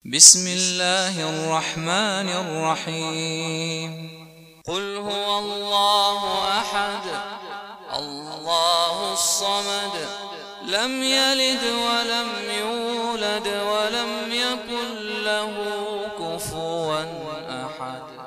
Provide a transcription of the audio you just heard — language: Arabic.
بسم الله الرحمن الرحيم. قل هو الله أحد الله الصمد لم يلد ولم يولد ولم يكن له كفوا أحد.